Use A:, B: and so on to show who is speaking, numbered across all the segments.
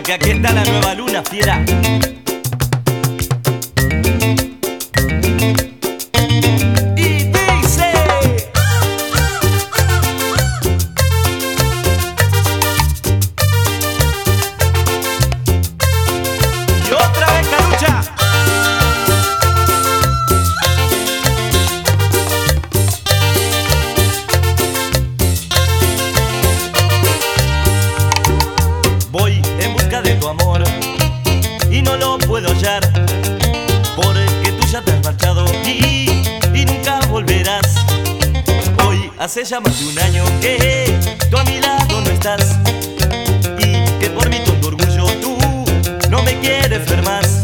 A: porque aquí está la nueva luna, fiera. Y dice: y otra vez, Carucha. Voy en busca de tu amor y no lo puedo hallar, porque tú ya te has marchado y nunca volverás. Hoy hace ya más de un año que tú a mi lado no estás, y que por mi tonto orgullo tú no me quieres ver más.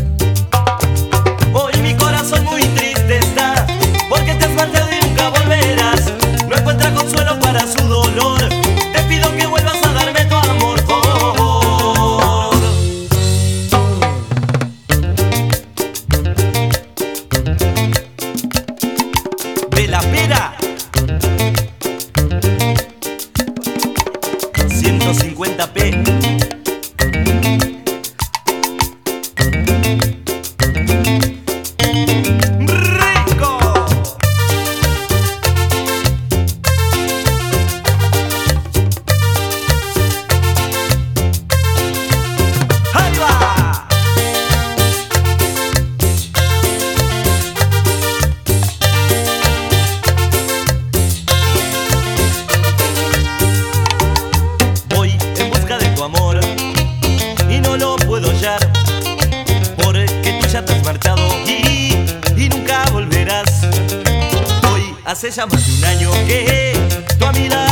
A: Hoy mi corazón muy triste está, porque te has marchado y nunca volverás. No encuentra consuelo para su dolor, te pido que vuelvas a darme tu amor. De la pera 150p. ¡Rico! ¡Ahí va! Voy en busca de tu amor y no lo puedo hallar, porque tú ya te has marchado y nunca volverás. Hoy hace ya más de un año que tú a mi lado